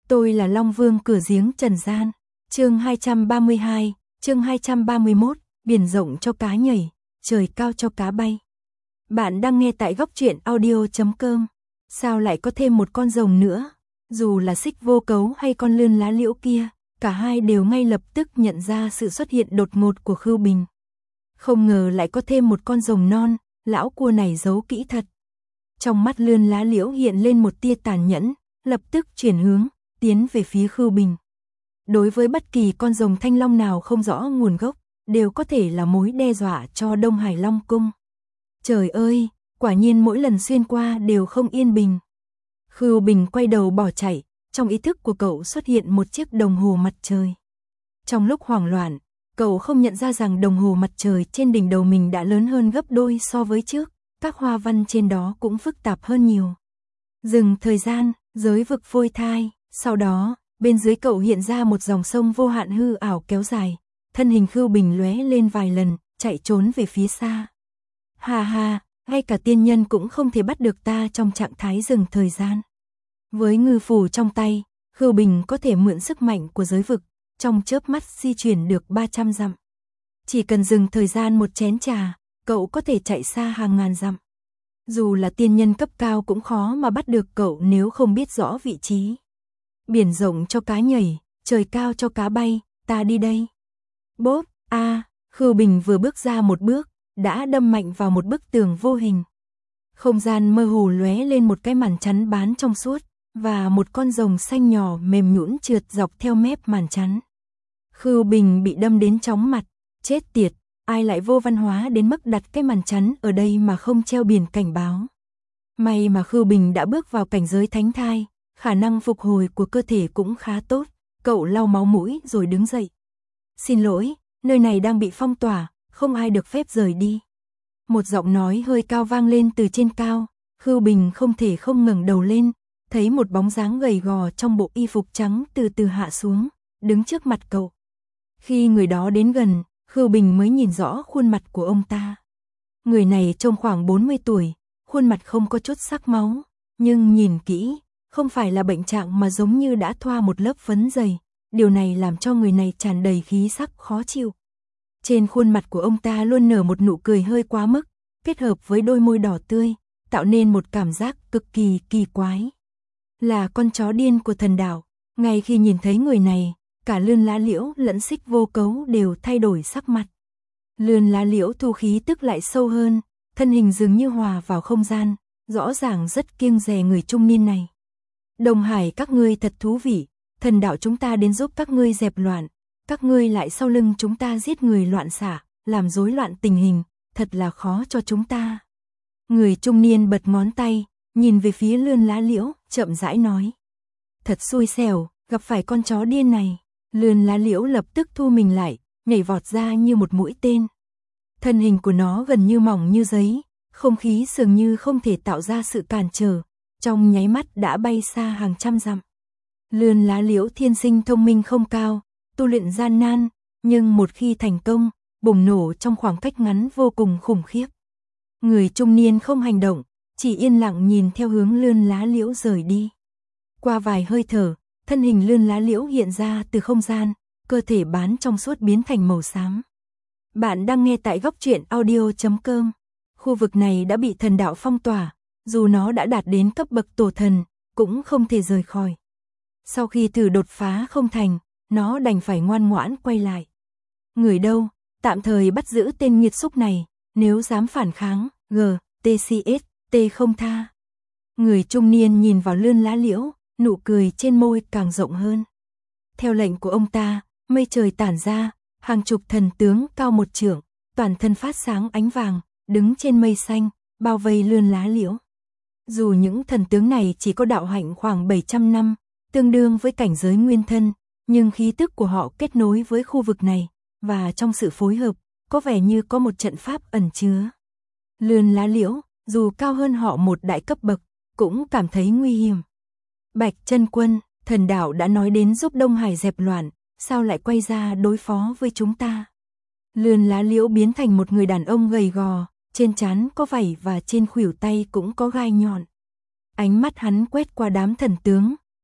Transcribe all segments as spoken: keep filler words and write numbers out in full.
Tôi là Long Vương cửa giếng trần gian. Chương hai trăm ba mươi hai, chương hai trăm ba mươi mốt, biển rộng cho cá nhảy, trời cao cho cá bay. Bạn đang nghe tại góc truyện audio chấm com. Sao lại có thêm một con rồng nữa? Dù là Xích Vô Cấu hay con lươn lá liễu kia, cả hai đều ngay lập tức nhận ra sự xuất hiện đột ngột của Khưu Bình. Không ngờ lại có thêm một con rồng non, lão cua này giấu kỹ thật. Trong mắt lươn lá liễu hiện lên một tia tàn nhẫn, lập tức chuyển hướng, tiến về phía Khưu Bình. Đối với bất kỳ con rồng thanh long nào không rõ nguồn gốc, đều có thể là mối đe dọa cho Đông Hải Long Cung. Trời ơi, quả nhiên mỗi lần xuyên qua đều không yên bình. Khưu Bình quay đầu bỏ chạy, trong ý thức của cậu xuất hiện một chiếc đồng hồ mặt trời. Trong lúc hoảng loạn, cậu không nhận ra rằng đồng hồ mặt trời trên đỉnh đầu mình đã lớn hơn gấp đôi so với trước, các hoa văn trên đó cũng phức tạp hơn nhiều. Dừng thời gian, giới vực phôi thai, sau đó, bên dưới cậu hiện ra một dòng sông vô hạn hư ảo kéo dài, thân hình Khưu Bình lóe lên vài lần, chạy trốn về phía xa. Hà hà, ngay cả tiên nhân cũng không thể bắt được ta trong trạng thái dừng thời gian. Với ngư phù trong tay, Khưu Bình có thể mượn sức mạnh của giới vực, trong chớp mắt di chuyển được ba trăm dặm. Chỉ cần dừng thời gian một chén trà, cậu có thể chạy xa hàng ngàn dặm. Dù là tiên nhân cấp cao cũng khó mà bắt được cậu nếu không biết rõ vị trí. Biển rộng cho cá nhảy, trời cao cho cá bay, ta đi đây. Bốp, a, à, Khưu Bình vừa bước ra một bước, đã đâm mạnh vào một bức tường vô hình. Không gian mơ hồ lóe lên một cái màn chắn bán trong suốt, và một con rồng xanh nhỏ mềm nhũn trượt dọc theo mép màn chắn. Khưu Bình bị đâm đến chóng mặt, chết tiệt, ai lại vô văn hóa đến mức đặt cái màn chắn ở đây mà không treo biển cảnh báo. May mà Khưu Bình đã bước vào cảnh giới thánh thai, khả năng phục hồi của cơ thể cũng khá tốt, cậu lau máu mũi rồi đứng dậy. Xin lỗi, nơi này đang bị phong tỏa, không ai được phép rời đi. Một giọng nói hơi cao vang lên từ trên cao, Khưu Bình không thể không ngẩng đầu lên, thấy một bóng dáng gầy gò trong bộ y phục trắng từ từ hạ xuống, đứng trước mặt cậu. Khi người đó đến gần, Khưu Bình mới nhìn rõ khuôn mặt của ông ta. Người này trông khoảng bốn mươi tuổi, khuôn mặt không có chút sắc máu, nhưng nhìn kỹ, không phải là bệnh trạng mà giống như đã thoa một lớp phấn dày, điều này làm cho người này tràn đầy khí sắc khó chịu. Trên khuôn mặt của ông ta luôn nở một nụ cười hơi quá mức, kết hợp với đôi môi đỏ tươi, tạo nên một cảm giác cực kỳ kỳ quái. Là con chó điên của thần đảo, ngay khi nhìn thấy người này, cả lươn lá liễu lẫn Xích Vô Cấu đều thay đổi sắc mặt. Lươn lá liễu thu khí tức lại sâu hơn, thân hình dường như hòa vào không gian, rõ ràng rất kiêng dè người trung niên này. Đông Hải các ngươi thật thú vị, thần đạo chúng ta đến giúp các ngươi dẹp loạn, các ngươi lại sau lưng chúng ta giết người loạn xạ, làm rối loạn tình hình, thật là khó cho chúng ta. Người trung niên bật ngón tay, nhìn về phía lươn lá liễu, chậm rãi nói. Thật xui xẻo, gặp phải con chó điên này. Lươn lá liễu lập tức thu mình lại, nhảy vọt ra như một mũi tên. Thân hình của nó gần như mỏng như giấy, không khí dường như không thể tạo ra sự cản trở, trong nháy mắt đã bay xa hàng trăm dặm. Lươn lá liễu thiên sinh thông minh không cao, tu luyện gian nan, nhưng một khi thành công, bùng nổ trong khoảng cách ngắn vô cùng khủng khiếp. Người trung niên không hành động, chỉ yên lặng nhìn theo hướng lươn lá liễu rời đi. Qua vài hơi thở, thân hình lươn lá liễu hiện ra từ không gian, cơ thể bán trong suốt biến thành màu xám. Bạn đang nghe tại góc truyện audio chấm com. Khu vực này đã bị thần đạo phong tỏa, dù nó đã đạt đến cấp bậc tổ thần, cũng không thể rời khỏi. Sau khi thử đột phá không thành, nó đành phải ngoan ngoãn quay lại. Người đâu, tạm thời bắt giữ tên nghiệt xúc này, nếu dám phản kháng, G, T C S, T không tha. Người trung niên nhìn vào lươn lá liễu, nụ cười trên môi càng rộng hơn. Theo lệnh của ông ta, mây trời tản ra, hàng chục thần tướng cao một trượng, toàn thân phát sáng ánh vàng, đứng trên mây xanh, bao vây lươn lá liễu. Dù những thần tướng này chỉ có đạo hạnh khoảng bảy trăm năm, tương đương với cảnh giới nguyên thân, nhưng khí tức của họ kết nối với khu vực này, và trong sự phối hợp, có vẻ như có một trận pháp ẩn chứa. Lươn lá liễu, dù cao hơn họ một đại cấp bậc, cũng cảm thấy nguy hiểm. Bạch Chân Quân, thần đạo đã nói đến giúp Đông Hải dẹp loạn, sao lại quay ra đối phó với chúng ta? Lươn lá liễu biến thành một người đàn ông gầy gò, trên trán có vảy và trên khuỷu tay cũng có gai nhọn. Ánh mắt hắn quét qua đám thần tướng,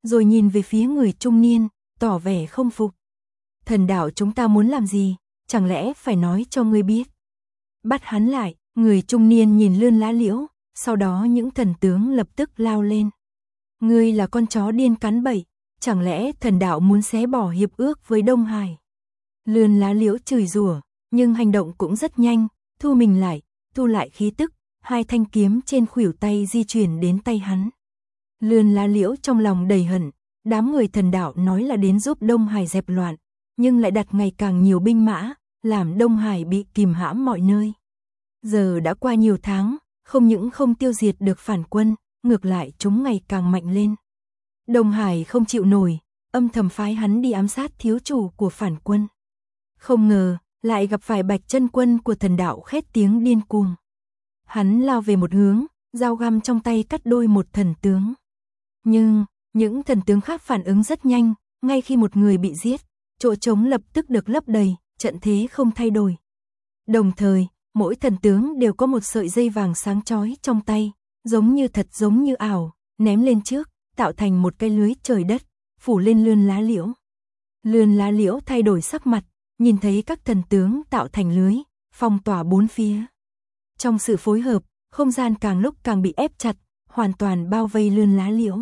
rồi nhìn về phía người trung niên, tỏ vẻ không phục. Thần đạo chúng ta muốn làm gì, chẳng lẽ phải nói cho ngươi biết. Bắt hắn lại, người trung niên nhìn Lươn Lá Liễu, sau đó những thần tướng lập tức lao lên. Ngươi là con chó điên cắn bậy, chẳng lẽ thần đạo muốn xé bỏ hiệp ước với Đông Hải. Lươn Lá Liễu chửi rủa, nhưng hành động cũng rất nhanh, thu mình lại, thu lại khí tức, hai thanh kiếm trên khuỷu tay di chuyển đến tay hắn. Lươn Lá Liễu trong lòng đầy hận, đám người thần đạo nói là đến giúp Đông Hải dẹp loạn, nhưng lại đặt ngày càng nhiều binh mã, làm Đông Hải bị kìm hãm mọi nơi. Giờ đã qua nhiều tháng, không những không tiêu diệt được phản quân, ngược lại chúng ngày càng mạnh lên. Đông Hải không chịu nổi, âm thầm phái hắn đi ám sát thiếu chủ của phản quân. Không ngờ, lại gặp phải Bạch Chân Quân của thần đạo khét tiếng điên cuồng. Hắn lao về một hướng, dao găm trong tay cắt đôi một thần tướng. Nhưng, những thần tướng khác phản ứng rất nhanh, ngay khi một người bị giết, chỗ trống lập tức được lấp đầy, trận thế không thay đổi. Đồng thời, mỗi thần tướng đều có một sợi dây vàng sáng chói trong tay, giống như thật giống như ảo, ném lên trước, tạo thành một cái lưới trời đất, phủ lên Lươn Lá Liễu. Lươn Lá Liễu thay đổi sắc mặt, nhìn thấy các thần tướng tạo thành lưới, phong tỏa bốn phía. Trong sự phối hợp, không gian càng lúc càng bị ép chặt, hoàn toàn bao vây Lươn Lá Liễu.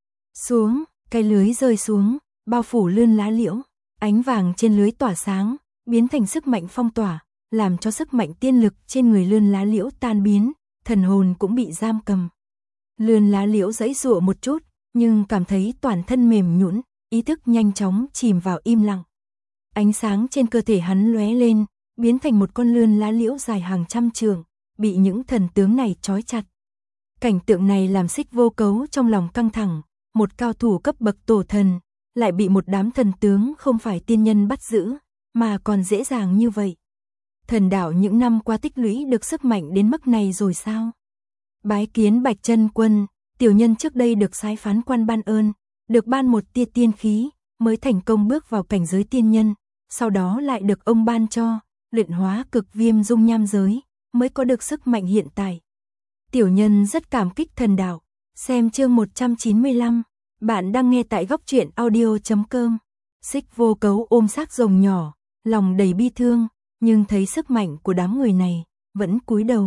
Xuống, cái lưới rơi xuống, bao phủ Lươn Lá Liễu, ánh vàng trên lưới tỏa sáng, biến thành sức mạnh phong tỏa, làm cho sức mạnh tiên lực trên người Lươn Lá Liễu tan biến, thần hồn cũng bị giam cầm. Lươn Lá Liễu giãy giụa một chút, nhưng cảm thấy toàn thân mềm nhũn, ý thức nhanh chóng chìm vào im lặng. Ánh sáng trên cơ thể hắn lóe lên, biến thành một con Lươn Lá Liễu dài hàng trăm trượng, bị những thần tướng này trói chặt. Cảnh tượng này làm Xích Vô Cấu trong lòng căng thẳng, một cao thủ cấp bậc tổ thần, lại bị một đám thần tướng không phải tiên nhân bắt giữ, mà còn dễ dàng như vậy. Thần đạo những năm qua tích lũy được sức mạnh đến mức này rồi sao? Bái kiến Bạch Chân Quân, tiểu nhân trước đây được sai phán quan ban ơn, được ban một tia tiên khí, mới thành công bước vào cảnh giới tiên nhân, sau đó lại được ông ban cho, luyện hóa cực viêm dung nham giới, mới có được sức mạnh hiện tại. Tiểu nhân rất cảm kích thần đạo. Xem chương một trăm chín mươi lăm, bạn đang nghe tại góc truyện audio chấm com. Xích Vô Cấu ôm xác rồng nhỏ, lòng đầy bi thương, nhưng thấy sức mạnh của đám người này, vẫn cúi đầu.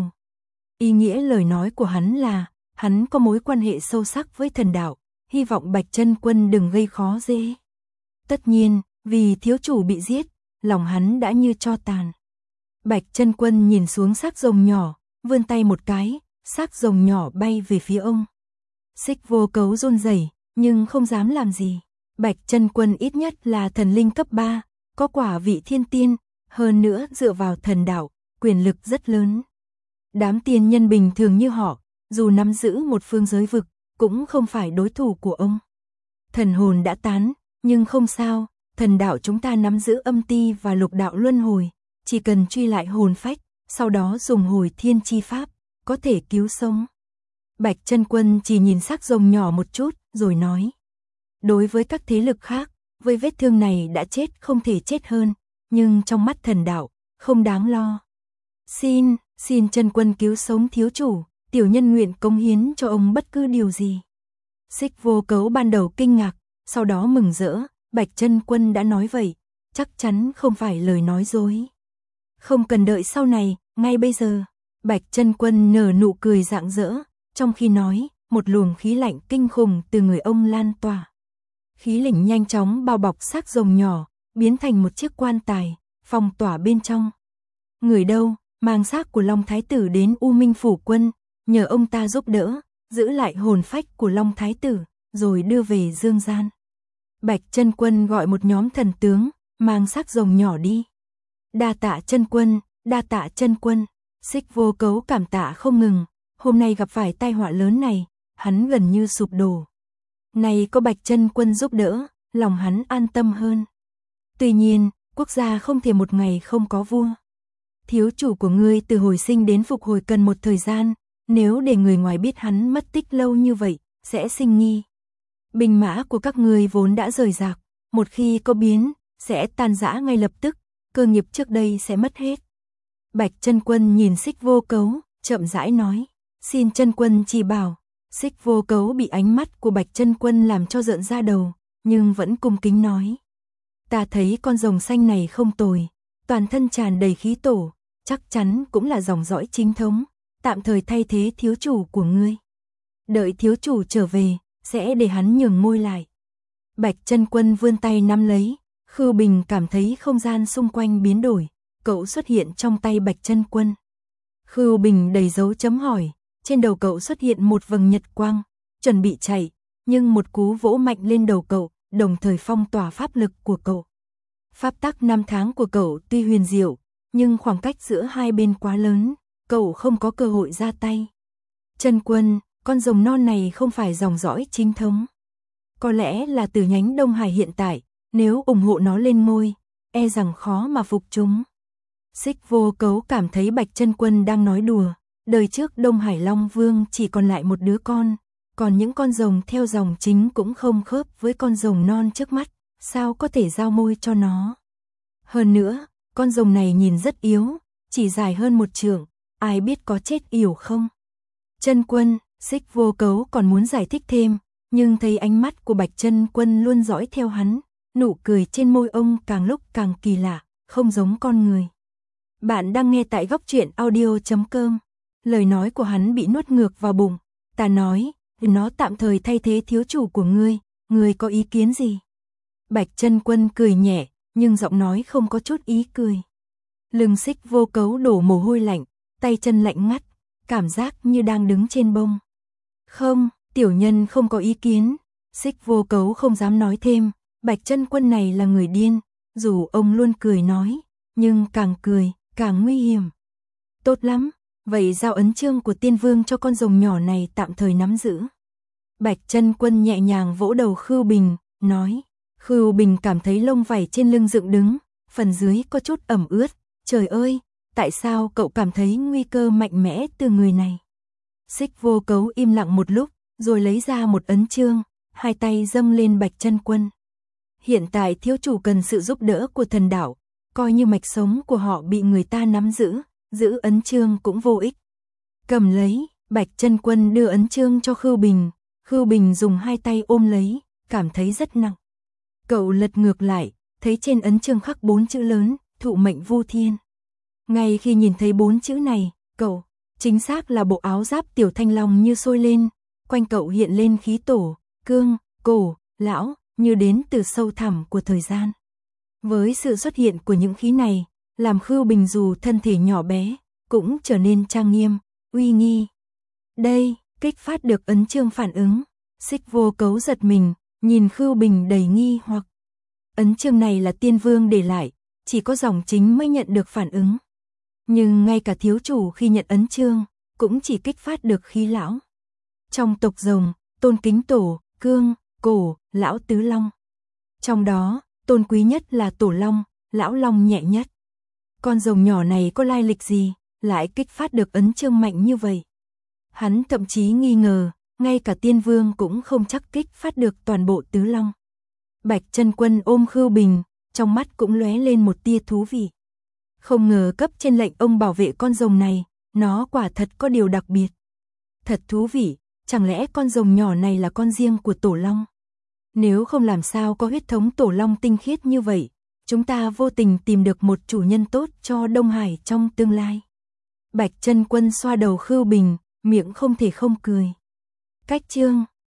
Ý nghĩa lời nói của hắn là, hắn có mối quan hệ sâu sắc với thần đạo, hy vọng Bạch Chân Quân đừng gây khó dễ. Tất nhiên, vì thiếu chủ bị giết, lòng hắn đã như tro tàn. Bạch Chân Quân nhìn xuống xác rồng nhỏ, vươn tay một cái, xác rồng nhỏ bay về phía ông. Xích Vô Cấu run rẩy, nhưng không dám làm gì. Bạch Chân Quân ít nhất là thần linh cấp ba, có quả vị thiên tiên, hơn nữa dựa vào thần đạo, quyền lực rất lớn. Đám tiên nhân bình thường như họ, dù nắm giữ một phương giới vực, cũng không phải đối thủ của ông. Thần hồn đã tán, nhưng không sao, thần đạo chúng ta nắm giữ âm ti và lục đạo luân hồi, chỉ cần truy lại hồn phách, sau đó dùng hồi thiên chi pháp, có thể cứu sống. Bạch Chân Quân chỉ nhìn xác rồng nhỏ một chút, rồi nói. Đối với các thế lực khác, với vết thương này đã chết không thể chết hơn, nhưng trong mắt thần đạo, không đáng lo. Xin, xin Chân Quân cứu sống thiếu chủ, tiểu nhân nguyện cống hiến cho ông bất cứ điều gì. Xích Vô Cấu ban đầu kinh ngạc, sau đó mừng rỡ, Bạch Chân Quân đã nói vậy, chắc chắn không phải lời nói dối. Không cần đợi sau này, ngay bây giờ. Bạch Chân Quân nở nụ cười rạng rỡ, trong khi nói, một luồng khí lạnh kinh khủng từ người ông lan tỏa. Khí lạnh nhanh chóng bao bọc xác rồng nhỏ, biến thành một chiếc quan tài, phong tỏa bên trong. Người đâu, mang xác của Long Thái Tử đến U Minh Phủ Quân, nhờ ông ta giúp đỡ, giữ lại hồn phách của Long Thái Tử, rồi đưa về dương gian. Bạch Chân Quân gọi một nhóm thần tướng, mang xác rồng nhỏ đi. Đa tạ Chân Quân, đa tạ Chân Quân. Xích Vô Cấu cảm tạ không ngừng, hôm nay gặp phải tai họa lớn này, hắn gần như sụp đổ. Này có Bạch Chân Quân giúp đỡ, lòng hắn an tâm hơn. Tuy nhiên, quốc gia không thể một ngày không có vua. Thiếu chủ của ngươi từ hồi sinh đến phục hồi cần một thời gian, nếu để người ngoài biết hắn mất tích lâu như vậy, sẽ sinh nghi. Binh mã của các ngươi vốn đã rời rạc, một khi có biến, sẽ tan rã ngay lập tức, cơ nghiệp trước đây sẽ mất hết. Bạch Chân Quân nhìn Xích Vô Cấu, chậm rãi nói, xin Chân Quân chỉ bảo, Xích Vô Cấu bị ánh mắt của Bạch Chân Quân làm cho rợn da đầu, nhưng vẫn cung kính nói. Ta thấy con rồng xanh này không tồi, toàn thân tràn đầy khí tổ, chắc chắn cũng là dòng dõi chính thống, tạm thời thay thế thiếu chủ của ngươi. Đợi thiếu chủ trở về, sẽ để hắn nhường ngôi lại. Bạch Chân Quân vươn tay nắm lấy, Khưu Bình cảm thấy không gian xung quanh biến đổi, cậu xuất hiện trong tay Bạch Chân Quân. Khưu Bình đầy dấu chấm hỏi, trên đầu cậu xuất hiện một vầng nhật quang, chuẩn bị chạy, nhưng một cú vỗ mạnh lên đầu cậu, đồng thời phong tỏa pháp lực của cậu. Pháp tắc năm tháng của cậu tuy huyền diệu, nhưng khoảng cách giữa hai bên quá lớn, cậu không có cơ hội ra tay. Chân Quân, con rồng non này không phải dòng dõi chính thống. Có lẽ là từ nhánh Đông Hải hiện tại, nếu ủng hộ nó lên ngôi, e rằng khó mà phục chúng. Xích Vô Cấu cảm thấy Bạch Chân Quân đang nói đùa, đời trước Đông Hải Long Vương chỉ còn lại một đứa con, còn những con rồng theo dòng chính cũng không khớp với con rồng non trước mắt, sao có thể giao môi cho nó. Hơn nữa, con rồng này nhìn rất yếu, chỉ dài hơn một trượng, ai biết có chết yểu không. Chân Quân, Xích Vô Cấu còn muốn giải thích thêm, nhưng thấy ánh mắt của Bạch Chân Quân luôn dõi theo hắn, nụ cười trên môi ông càng lúc càng kỳ lạ, không giống con người. Bạn đang nghe tại góc truyện audio chấm com. Lời nói của hắn bị nuốt ngược vào bụng. Ta nói, nó tạm thời thay thế thiếu chủ của ngươi, ngươi có ý kiến gì? Bạch Chân Quân cười nhẹ, nhưng giọng nói không có chút ý cười. Lưng Xích Vô Cấu đổ mồ hôi lạnh, tay chân lạnh ngắt, cảm giác như đang đứng trên bông. Không, tiểu nhân không có ý kiến. Xích Vô Cấu không dám nói thêm, Bạch Chân Quân này là người điên, dù ông luôn cười nói, nhưng càng cười, càng nguy hiểm. Tốt lắm, vậy giao ấn chương của tiên vương cho con rồng nhỏ này tạm thời nắm giữ. Bạch Chân Quân nhẹ nhàng vỗ đầu Khưu Bình, nói. Khưu Bình cảm thấy lông vảy trên lưng dựng đứng, phần dưới có chút ẩm ướt. Trời ơi, tại sao cậu cảm thấy nguy cơ mạnh mẽ từ người này? Xích Vô Cấu im lặng một lúc, rồi lấy ra một ấn chương, hai tay dâng lên Bạch Chân Quân. Hiện tại thiếu chủ cần sự giúp đỡ của thần đạo, coi như mạch sống của họ bị người ta nắm giữ, giữ ấn chương cũng vô ích. Cầm lấy, Bạch Chân Quân đưa ấn chương cho Khưu Bình, Khưu Bình dùng hai tay ôm lấy, cảm thấy rất nặng. Cậu lật ngược lại, thấy trên ấn chương khắc bốn chữ lớn, thụ mệnh Vu Thiên. Ngay khi nhìn thấy bốn chữ này, cậu, chính xác là bộ áo giáp tiểu thanh long như sôi lên, quanh cậu hiện lên khí tổ, cương, cổ, lão, như đến từ sâu thẳm của thời gian. Với sự xuất hiện của những khí này, làm Khưu Bình dù thân thể nhỏ bé, cũng trở nên trang nghiêm, uy nghi. Đây, kích phát được ấn chương phản ứng. Xích Vô Cấu giật mình, nhìn Khưu Bình đầy nghi hoặc. Ấn chương này là tiên vương để lại, chỉ có dòng chính mới nhận được phản ứng. Nhưng ngay cả thiếu chủ khi nhận ấn chương, cũng chỉ kích phát được khí lão. Trong tộc rồng, tôn kính tổ, cương, cổ, lão tứ long. Trong đó, tôn quý nhất là tổ long, lão long nhẹ nhất. Con rồng nhỏ này có lai lịch gì, lại kích phát được ấn chương mạnh như vậy? Hắn thậm chí nghi ngờ, ngay cả tiên vương cũng không chắc kích phát được toàn bộ tứ long. Bạch Chân Quân ôm Khưu Bình, trong mắt cũng lóe lên một tia thú vị. Không ngờ cấp trên lệnh ông bảo vệ con rồng này, nó quả thật có điều đặc biệt. Thật thú vị, chẳng lẽ con rồng nhỏ này là con riêng của tổ long? Nếu không làm sao có huyết thống tổ long tinh khiết như vậy, chúng ta vô tình tìm được một chủ nhân tốt cho Đông Hải trong tương lai. Bạch Chân Quân xoa đầu Khưu Bình, miệng không thể không cười. Cách chương